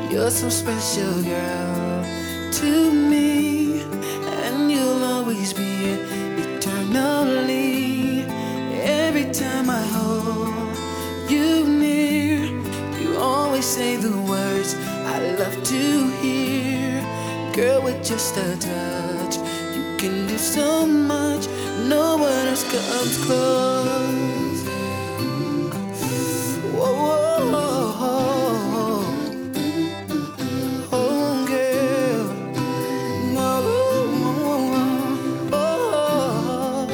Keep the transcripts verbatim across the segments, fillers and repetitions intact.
You're so special, girl, to me, and you'll always be it eternally. Every time I hold you near, you always say the words I love to hear. Girl, with just a touch, you can do so much. No one else comes close. Whoa, whoa, whoa. Oh, girl. No, oh.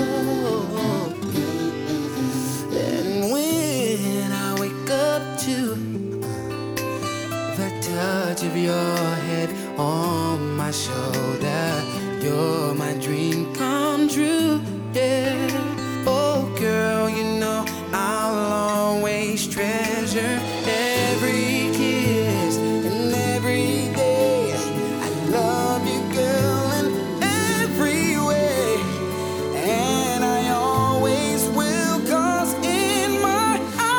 And when I wake up to the touch of your head on my shoulder, you're my dream come true, yeah. Oh girl, you know I'll always treasure every kiss and every day. I love you, girl, in every way, and I always will, 'cause in my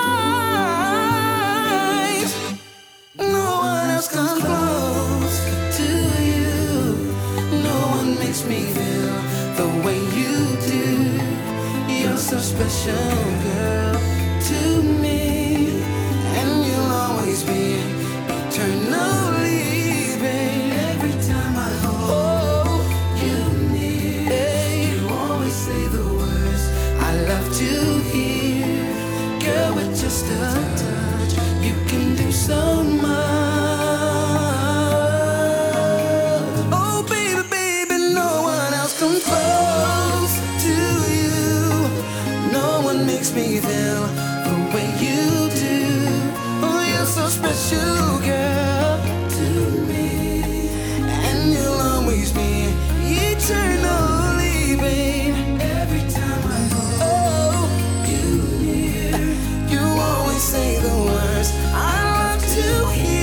eyes no one else comes close to you. No one makes me feel the way you do. You're so special, girl, to me, and you'll always be eternally, babe. Every time I hold you near, you always say the words I love to hear. Girl, with just a touch, you can do so much. Oh, baby, baby, no one else comes close to you. No one makes me feel the way you do. Oh, you're so special, girl, to me, and you'll always be eternally, babe. Every time I hold you near, you always say the words I love to hear.